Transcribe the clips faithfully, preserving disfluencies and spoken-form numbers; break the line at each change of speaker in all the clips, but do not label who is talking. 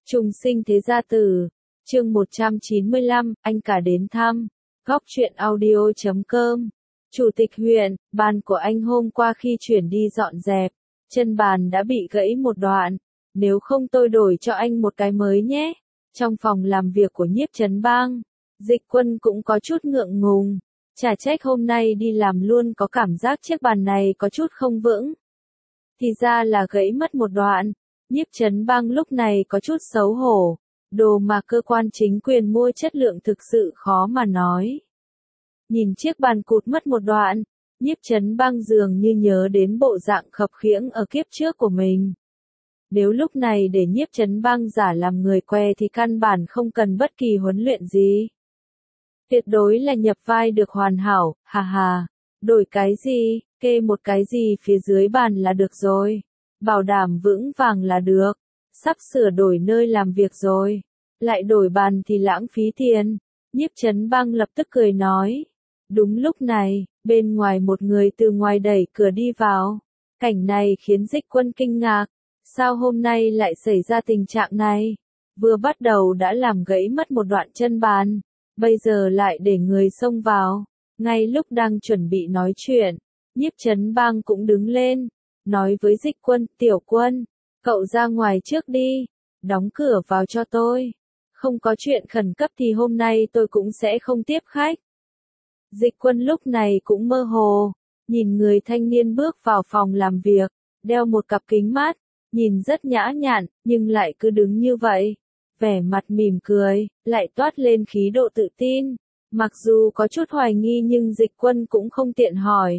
Trùng sinh thế gia tử, chương một trăm chín mươi lăm, anh cả đến thăm, góc truyện audio chấm com. Chủ tịch huyện, bàn của anh hôm qua khi chuyển đi dọn dẹp, chân bàn đã bị gãy một đoạn, nếu không tôi đổi cho anh một cái mới nhé. Trong phòng làm việc của Nhiếp Chấn Bang, Dịch Quân cũng có chút ngượng ngùng, chả trách hôm nay đi làm luôn có cảm giác chiếc bàn này có chút không vững. Thì ra là gãy mất một đoạn. Nhiếp Chấn Bang lúc này có chút xấu hổ, đồ mà cơ quan chính quyền mua chất lượng thực sự khó mà nói. Nhìn chiếc bàn cụt mất một đoạn, Nhiếp Chấn Bang dường như nhớ đến bộ dạng khập khiễng ở kiếp trước của mình. Nếu lúc này để Nhiếp Chấn Bang giả làm người què thì căn bản không cần bất kỳ huấn luyện gì. Tuyệt đối là nhập vai được hoàn hảo, hà hà, đổi cái gì, kê một cái gì phía dưới bàn là được rồi. Bảo đảm vững vàng là được, sắp sửa đổi nơi làm việc rồi, lại đổi bàn thì lãng phí tiền. Nhiếp Chấn Bang lập tức cười nói. Đúng lúc này, bên ngoài một người từ ngoài đẩy cửa đi vào. Cảnh này khiến Dịch Quân kinh ngạc, sao hôm nay lại xảy ra tình trạng này? Vừa bắt đầu đã làm gãy mất một đoạn chân bàn, bây giờ lại để người xông vào. Ngay lúc đang chuẩn bị nói chuyện, Nhiếp Chấn Bang cũng đứng lên, nói với Dịch Quân, Tiểu Quân, cậu ra ngoài trước đi, đóng cửa vào cho tôi. Không có chuyện khẩn cấp thì hôm nay tôi cũng sẽ không tiếp khách. Dịch Quân lúc này cũng mơ hồ, nhìn người thanh niên bước vào phòng làm việc, đeo một cặp kính mát, nhìn rất nhã nhặn, nhưng lại cứ đứng như vậy. Vẻ mặt mỉm cười, lại toát lên khí độ tự tin. Mặc dù có chút hoài nghi nhưng Dịch Quân cũng không tiện hỏi.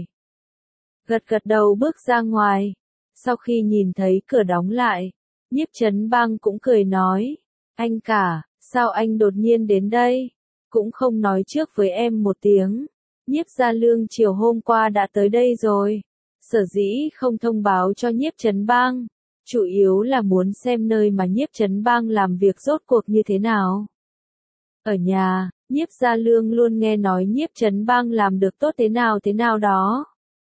Gật gật đầu bước ra ngoài. Sau khi nhìn thấy cửa đóng lại, Nhiếp Chấn Bang cũng cười nói. Anh cả, sao anh đột nhiên đến đây? Cũng không nói trước với em một tiếng. Nhiếp Gia Lương chiều hôm qua đã tới đây rồi. Sở dĩ không thông báo cho Nhiếp Chấn Bang, chủ yếu là muốn xem nơi mà Nhiếp Chấn Bang làm việc rốt cuộc như thế nào. Ở nhà, Nhiếp Gia Lương luôn nghe nói Nhiếp Chấn Bang làm được tốt thế nào thế nào đó.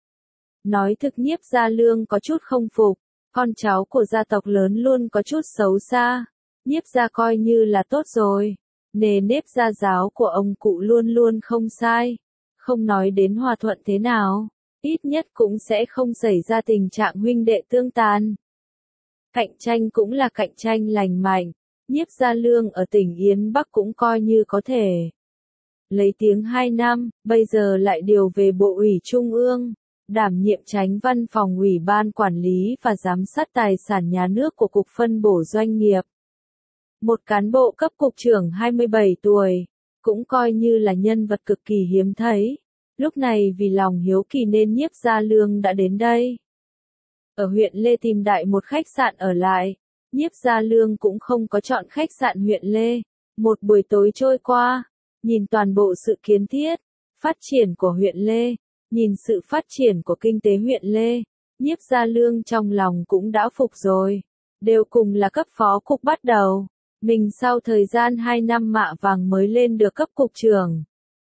Nói thực Nhiếp Gia Lương có chút không phục, con cháu của gia tộc lớn luôn có chút xấu xa. Nhiếp gia coi như là tốt rồi, nề nếp gia giáo của ông cụ luôn luôn không sai. Không nói đến hòa thuận thế nào, ít nhất cũng sẽ không xảy ra tình trạng huynh đệ tương tàn. Cạnh tranh cũng là cạnh tranh lành mạnh, Nhiếp Gia Lương ở tỉnh Yến Bắc cũng coi như có thể. Lấy tiếng hai năm, bây giờ lại điều về Bộ ủy Trung ương, đảm nhiệm chánh văn phòng Ủy ban Quản lý và Giám sát Tài sản Nhà nước của Cục Phân bổ Doanh nghiệp. Một cán bộ cấp cục trưởng hai mươi bảy tuổi, cũng coi như là nhân vật cực kỳ hiếm thấy. Lúc này vì lòng hiếu kỳ nên Nhiếp Gia Lương đã đến đây. Ở huyện Lê tìm đại một khách sạn ở lại, Nhiếp Gia Lương cũng không có chọn khách sạn huyện Lê. Một buổi tối trôi qua, nhìn toàn bộ sự kiến thiết, phát triển của huyện Lê, nhìn sự phát triển của kinh tế huyện Lê, Nhiếp Gia Lương trong lòng cũng đã phục rồi. Đều cùng là cấp phó cục bắt đầu, mình sau thời gian hai năm mạ vàng mới lên được cấp cục trưởng.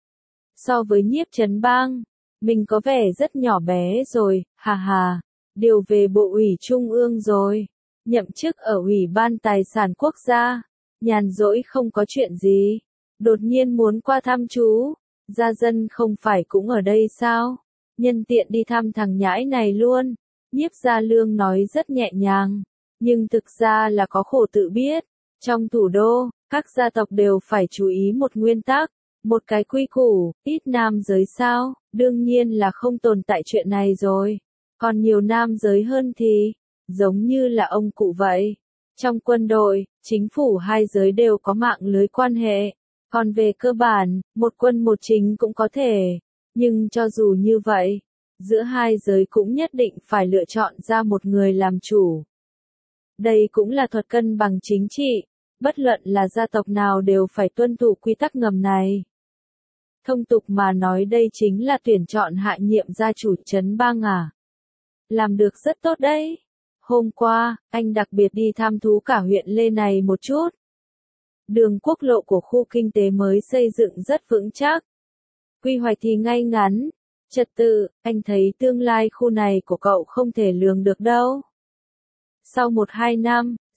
So với Nhiếp Chấn Bang, mình có vẻ rất nhỏ bé rồi, hà hà, điều về Bộ ủy Trung ương rồi, nhậm chức ở Ủy ban Tài sản Quốc gia, nhàn rỗi không có chuyện gì, đột nhiên muốn qua thăm chú, gia dân không phải cũng ở đây sao, nhân tiện đi thăm thằng nhãi này luôn. Nhiếp Gia Lương nói rất nhẹ nhàng, nhưng thực ra là có khổ tự biết, trong thủ đô, các gia tộc đều phải chú ý một nguyên tắc. Một cái quy củ, ít nam giới sao, đương nhiên là không tồn tại chuyện này rồi. Còn nhiều nam giới hơn thì, giống như là ông cụ vậy. Trong quân đội, chính phủ hai giới đều có mạng lưới quan hệ. Còn về cơ bản, một quân một chính cũng có thể. Nhưng cho dù như vậy, giữa hai giới cũng nhất định phải lựa chọn ra một người làm chủ. Đây cũng là thuật cân bằng chính trị. Bất luận là gia tộc nào đều phải tuân thủ quy tắc ngầm này. Thông tục mà nói đây chính là tuyển chọn hạ nhiệm gia chủ Chấn Bang à. Làm được rất tốt đấy. Hôm qua, anh đặc biệt đi thăm thú cả huyện Lê này một chút. Đường quốc lộ của khu kinh tế mới xây dựng rất vững chắc. Quy hoạch thì ngay ngắn. Trật tự, anh thấy tương lai khu này của cậu không thể lường được đâu. Sau một hai năm,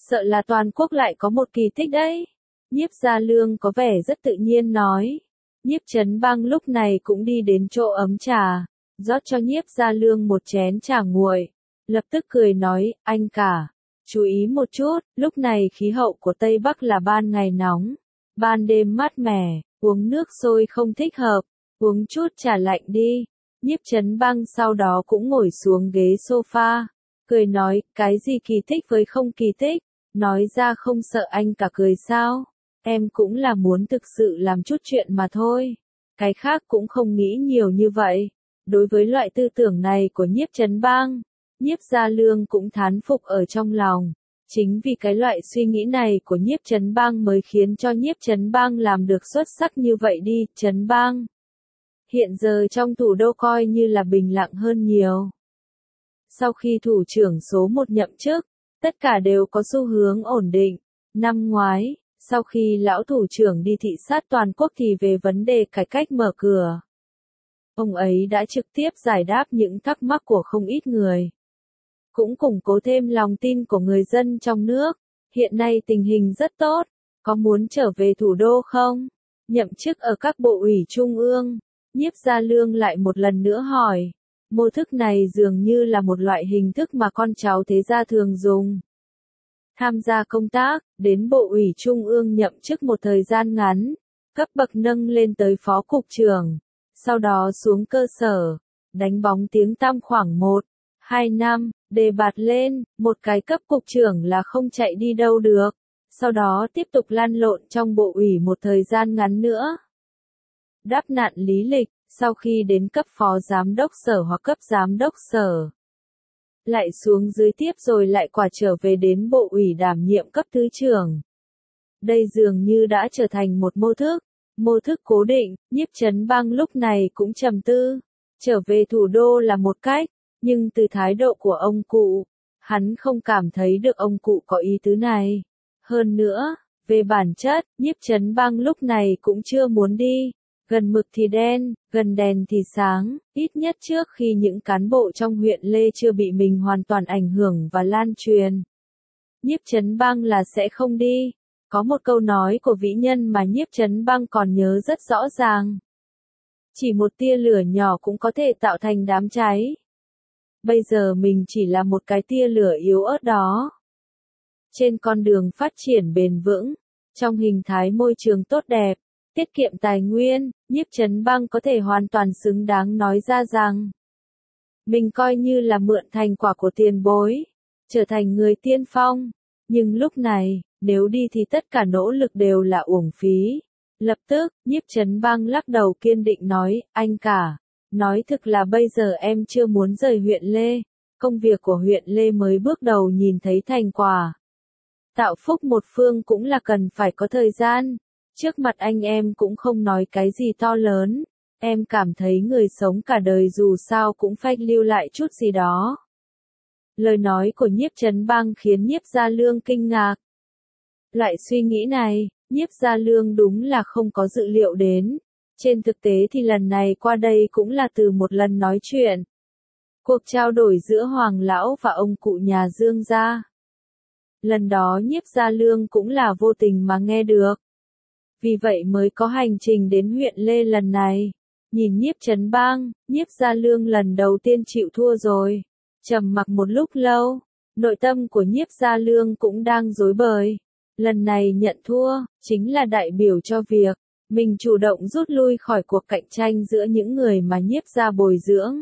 Sợ là toàn quốc lại có một kỳ tích đấy. Nhiếp Gia Lương có vẻ rất tự nhiên nói. Nhiếp Chấn Bang lúc này cũng đi đến chỗ ấm trà, rót cho Nhiếp Gia Lương một chén trà nguội, lập tức cười nói, anh cả, chú ý một chút, lúc này khí hậu của Tây Bắc là ban ngày nóng, ban đêm mát mẻ, uống nước sôi không thích hợp, uống chút trà lạnh đi. Nhiếp Chấn Bang sau đó cũng ngồi xuống ghế sofa, cười nói, cái gì kỳ tích với không kỳ tích, nói ra không sợ anh cả cười sao, em cũng là muốn thực sự làm chút chuyện mà thôi, cái khác cũng không nghĩ nhiều như vậy. Đối với loại tư tưởng này của Nhiếp Chấn Bang, Nhiếp Gia Lương cũng thán phục ở trong lòng. Chính vì cái loại suy nghĩ này của Nhiếp Chấn Bang mới khiến cho Nhiếp Chấn Bang làm được xuất sắc như vậy đi. Chấn Bang hiện giờ trong thủ đô coi như là bình lặng hơn nhiều. Sau khi thủ trưởng số một nhậm chức, tất cả đều có xu hướng ổn định. Năm ngoái, sau khi lão thủ trưởng đi thị sát toàn quốc thì về vấn đề cải cách mở cửa, ông ấy đã trực tiếp giải đáp những thắc mắc của không ít người, cũng củng cố thêm lòng tin của người dân trong nước. Hiện nay tình hình rất tốt, có muốn trở về thủ đô không? Nhậm chức ở các bộ ủy trung ương, Nhiếp Gia Lương lại một lần nữa hỏi. Mô thức này dường như là một loại hình thức mà con cháu thế gia thường dùng. Tham gia công tác, đến bộ ủy trung ương nhậm chức một thời gian ngắn, cấp bậc nâng lên tới phó cục trưởng, sau đó xuống cơ sở, đánh bóng tiếng tăm khoảng một, hai năm, đề bạt lên, một cái cấp cục trưởng là không chạy đi đâu được, sau đó tiếp tục lăn lộn trong bộ ủy một thời gian ngắn nữa. Đáp nạn lý lịch, sau khi đến cấp phó giám đốc sở hoặc cấp giám đốc sở, lại xuống dưới tiếp rồi lại quả trở về đến bộ ủy đảm nhiệm cấp thứ trưởng. Đây dường như đã trở thành một mô thức, mô thức cố định. Nhiếp Chấn Bang lúc này cũng trầm tư, trở về thủ đô là một cách, nhưng từ thái độ của ông cụ, hắn không cảm thấy được ông cụ có ý tứ này. Hơn nữa, về bản chất, Nhiếp Chấn Bang lúc này cũng chưa muốn đi. Gần mực thì đen, gần đèn thì sáng, ít nhất trước khi những cán bộ trong huyện Lê chưa bị mình hoàn toàn ảnh hưởng và lan truyền. Nhiếp Chấn Bang là sẽ không đi. Có một câu nói của vĩ nhân mà Nhiếp Chấn Bang còn nhớ rất rõ ràng. Chỉ một tia lửa nhỏ cũng có thể tạo thành đám cháy. Bây giờ mình chỉ là một cái tia lửa yếu ớt đó. Trên con đường phát triển bền vững, trong hình thái môi trường tốt đẹp, tiết kiệm tài nguyên, Nhiếp Chấn Bang có thể hoàn toàn xứng đáng nói ra rằng mình coi như là mượn thành quả của tiền bối, trở thành người tiên phong. Nhưng lúc này, nếu đi thì tất cả nỗ lực đều là uổng phí. Lập tức, Nhiếp Chấn Bang lắc đầu kiên định nói, anh cả, nói thực là bây giờ em chưa muốn rời huyện Lê. Công việc của huyện Lê mới bước đầu nhìn thấy thành quả. Tạo phúc một phương cũng là cần phải có thời gian. Trước mặt anh em cũng không nói cái gì to lớn, em cảm thấy người sống cả đời dù sao cũng phải lưu lại chút gì đó. Lời nói của Nhiếp Chấn Bang khiến Nhiếp Gia Lương kinh ngạc. Loại suy nghĩ này, Nhiếp Gia Lương đúng là không có dự liệu đến. Trên thực tế thì lần này qua đây cũng là từ một lần nói chuyện. Cuộc trao đổi giữa Hoàng Lão và ông cụ nhà Dương gia. Lần đó Nhiếp Gia Lương cũng là vô tình mà nghe được. Vì vậy mới có hành trình đến huyện Lê lần này. Nhìn Nhiếp Chấn Bang, Nhiếp Gia Lương lần đầu tiên chịu thua rồi. Trầm mặc một lúc lâu, nội tâm của Nhiếp Gia Lương cũng đang rối bời. Lần này nhận thua, chính là đại biểu cho việc mình chủ động rút lui khỏi cuộc cạnh tranh giữa những người mà Nhiếp Gia bồi dưỡng.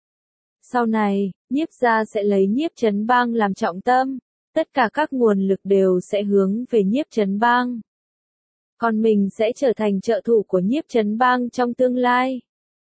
Sau này, Nhiếp Gia sẽ lấy Nhiếp Chấn Bang làm trọng tâm, tất cả các nguồn lực đều sẽ hướng về Nhiếp Chấn Bang. Còn mình sẽ trở thành trợ thủ của Nhiếp Chấn Bang trong tương lai.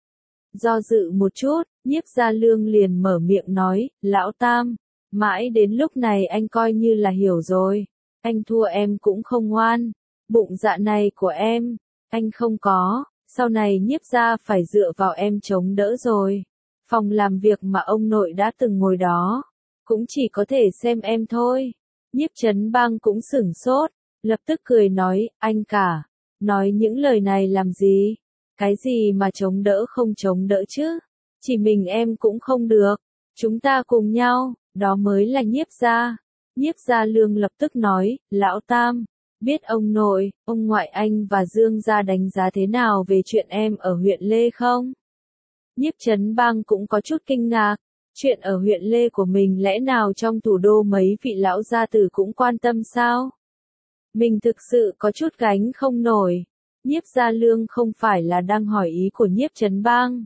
Do dự một chút, Nhiếp Gia Lương liền mở miệng nói, Lão Tam, mãi đến lúc này anh coi như là hiểu rồi. Anh thua em cũng không ngoan. Bụng dạ này của em, anh không có. Sau này Nhiếp Gia phải dựa vào em chống đỡ rồi. Phòng làm việc mà ông nội đã từng ngồi đó, cũng chỉ có thể xem em thôi. Nhiếp Chấn Bang cũng sửng sốt, lập tức cười nói, anh cả, nói những lời này làm gì? Cái gì mà chống đỡ không chống đỡ chứ? Chỉ mình em cũng không được. Chúng ta cùng nhau, đó mới là Nhiếp Gia. Nhiếp Gia Lương lập tức nói, Lão Tam, biết ông nội, ông ngoại anh và Dương gia đánh giá thế nào về chuyện em ở huyện Lê không? Nhiếp Trấn Bang cũng có chút kinh ngạc, chuyện ở huyện Lê của mình lẽ nào trong thủ đô mấy vị lão gia tử cũng quan tâm sao? Mình thực sự có chút gánh không nổi. Nhiếp Gia Lương không phải là đang hỏi ý của Nhiếp Trấn Bang.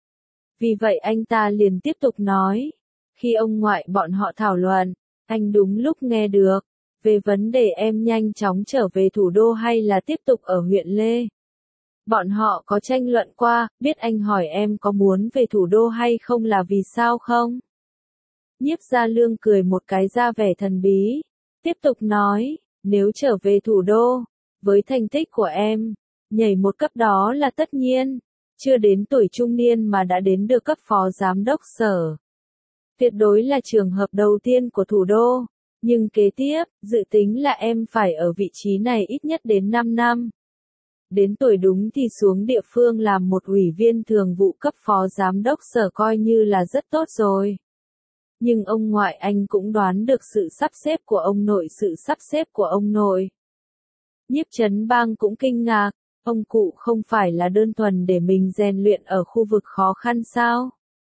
Vì vậy anh ta liền tiếp tục nói, khi ông ngoại bọn họ thảo luận, anh đúng lúc nghe được, về vấn đề em nhanh chóng trở về thủ đô hay là tiếp tục ở huyện Lê. Bọn họ có tranh luận qua, biết anh hỏi em có muốn về thủ đô hay không là vì sao không? Nhiếp Gia Lương cười một cái ra vẻ thần bí, tiếp tục nói, nếu trở về thủ đô, với thành tích của em, nhảy một cấp đó là tất nhiên, chưa đến tuổi trung niên mà đã đến được cấp phó giám đốc sở. Tuyệt đối là trường hợp đầu tiên của thủ đô, nhưng kế tiếp, dự tính là em phải ở vị trí này ít nhất đến năm năm. Đến tuổi đúng thì xuống địa phương làm một ủy viên thường vụ cấp phó giám đốc sở coi như là rất tốt rồi. Nhưng ông ngoại anh cũng đoán được sự sắp xếp của ông nội sự sắp xếp của ông nội. Nhiếp Trấn Bang cũng kinh ngạc, ông cụ không phải là đơn thuần để mình rèn luyện ở khu vực khó khăn sao?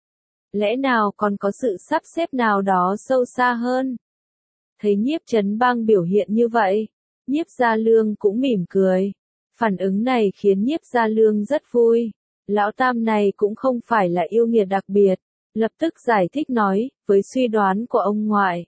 Lẽ nào còn có sự sắp xếp nào đó sâu xa hơn? Thấy Nhiếp Trấn Bang biểu hiện như vậy, Nhiếp Gia Lương cũng mỉm cười. Phản ứng này khiến Nhiếp Gia Lương rất vui. Lão Tam này cũng không phải là yêu nghiệt đặc biệt. Lập tức giải thích nói, với suy đoán của ông ngoại.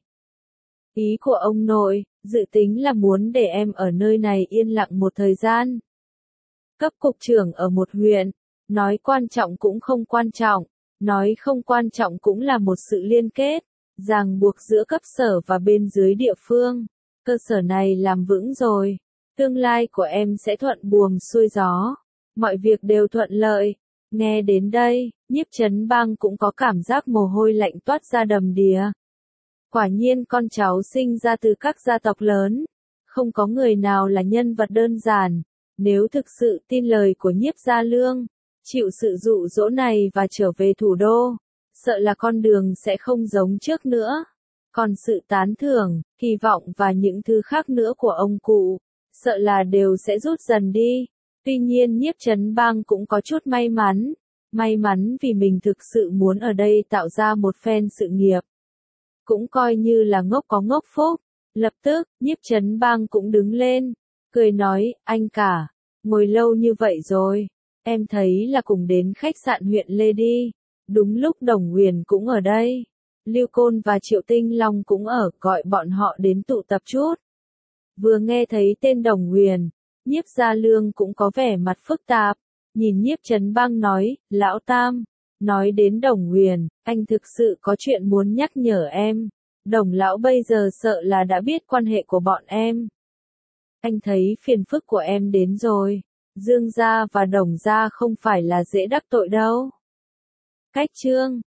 Ý của ông nội, dự tính là muốn để em ở nơi này yên lặng một thời gian. Cấp cục trưởng ở một huyện, nói quan trọng cũng không quan trọng, nói không quan trọng cũng là một sự liên kết, ràng buộc giữa cấp sở và bên dưới địa phương. Cơ sở này làm vững rồi, tương lai của em sẽ thuận buồm xuôi gió, mọi việc đều thuận lợi. Nghe đến đây, Nhiếp Trấn Bang cũng có cảm giác mồ hôi lạnh toát ra đầm đìa. Quả nhiên con cháu sinh ra từ các gia tộc lớn, không có người nào là nhân vật đơn giản. Nếu thực sự tin lời của Nhiếp Gia Lương, chịu sự dụ dỗ này và trở về thủ đô, sợ là con đường sẽ không giống trước nữa. Còn sự tán thưởng, kỳ vọng và những thứ khác nữa của ông cụ, sợ là đều sẽ rút dần đi. Tuy nhiên Nhiếp Trấn Bang cũng có chút may mắn, may mắn vì mình thực sự muốn ở đây tạo ra một phen sự nghiệp. Cũng coi như là ngốc có ngốc phúc. Lập tức, Nhiếp Trấn Bang cũng đứng lên, cười nói, anh cả, ngồi lâu như vậy rồi, em thấy là cùng đến khách sạn huyện Lê đi. Đúng lúc Đồng Huyền cũng ở đây, Lưu Côn và Triệu Tinh Long cũng ở, gọi bọn họ đến tụ tập chút. Vừa nghe thấy tên Đồng Huyền, Nhiếp Gia Lương cũng có vẻ mặt phức tạp, nhìn Nhiếp Trấn Bang nói, Lão Tam, nói đến Đồng Huyền, anh thực sự có chuyện muốn nhắc nhở em. Đồng lão bây giờ sợ là đã biết quan hệ của bọn em. Anh thấy phiền phức của em đến rồi, Dương gia và Đồng gia không phải là dễ đắc tội đâu. Cách chương